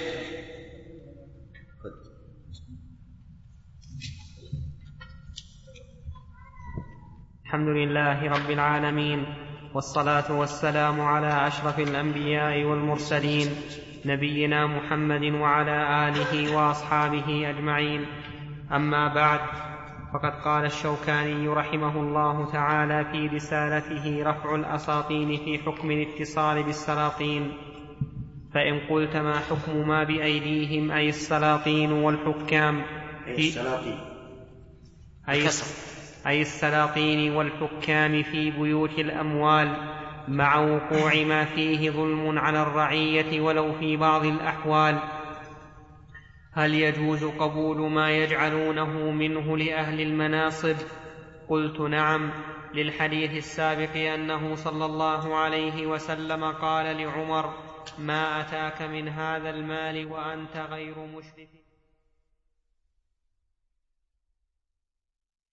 الحمد لله رب العالمين، والصلاة والسلام على أشرف الأنبياء والمرسلين نبينا محمد وعلى آله وأصحابه أجمعين. أما بعد، فقد قال الشوكاني رحمه الله تعالى في رسالته رفع الأساطين في حكم الاتصال بالسلاطين: فإن قلت ما حكم ما بأيديهم أي السلاطين والحكام أي السلاطين والحكام في بيوت الأموال، مع وقوع ما فيه ظلم على الرعية ولو في بعض الأحوال، هل يجوز قبول ما يجعلونه منه لأهل المناصب قلت نعم، للحديث السابق أنه صلى الله عليه وسلم قال لعمر: ما أتاك من هذا المال وأنت غير مشرف.